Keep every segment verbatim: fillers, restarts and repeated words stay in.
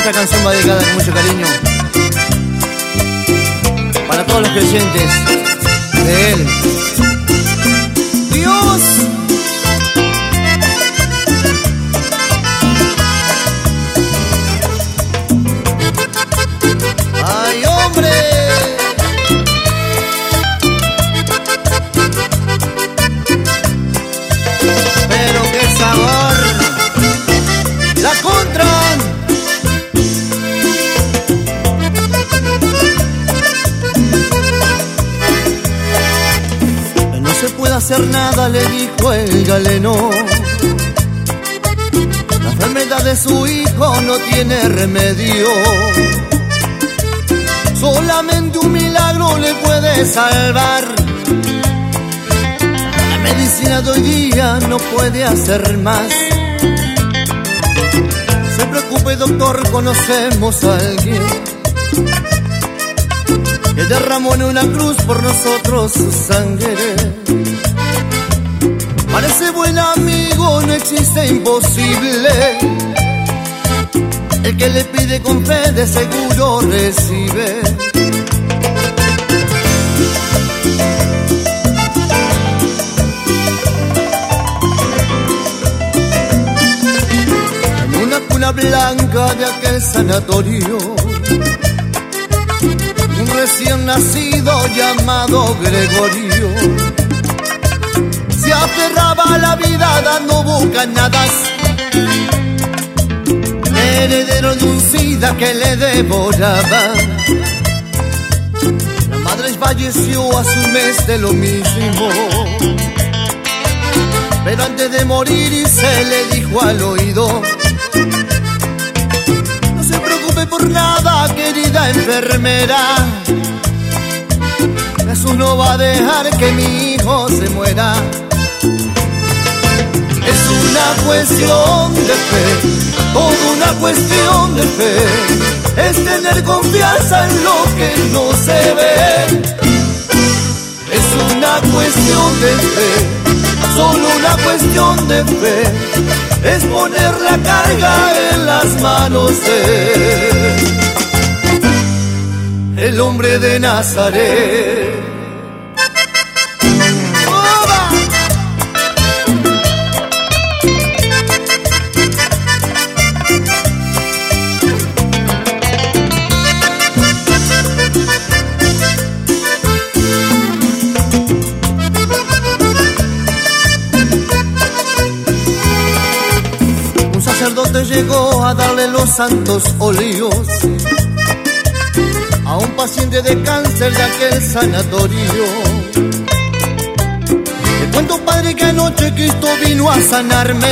Esta canción va dedicada con mucho cariño para todos los creyentes de Él. Dios. ¡Ay, hombre! Pero qué sabor. La contra. No se puede hacer nada, le dijo el galeno. La enfermedad de su hijo no tiene remedio. Solamente un milagro le puede salvar. La medicina de hoy día no puede hacer más. No se preocupe, doctor, conocemos a alguien que derramó en una cruz por nosotros su sangre. Parece buen amigo, no existe imposible. El que le pide con fe de seguro recibe. En una cuna blanca de aquel sanatorio, un recién nacido llamado Gregorio se aferraba a la vida dando bocanadas. Heredero de un sida que le devoraba. La madre falleció a su mes de lo mismo, pero antes de morir se le dijo al oído: no se preocupe por nada, querida enfermera, Jesús no va a dejar que mi hijo se muera. Es una cuestión de fe, toda una cuestión de fe. Es tener confianza en lo que no se ve. Es una cuestión de fe, solo una cuestión de fe. Es poner la carga en las manos de el hombre de Nazaret. Un sacerdote llegó a darle los santos óleos a un paciente de cáncer de aquel sanatorio. Te cuento, padre, que anoche Cristo vino a sanarme.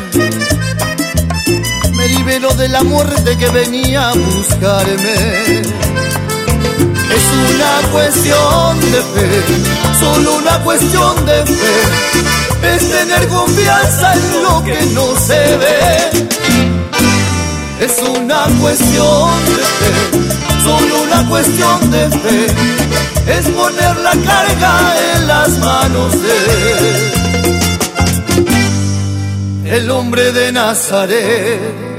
Me liberó de la muerte que venía a buscarme. Es una cuestión de fe, solo una cuestión de fe. Es tener confianza en lo que no se ve. Es una cuestión de fe, solo una cuestión de fe. Es poner la carga en las manos de el hombre de Nazaret.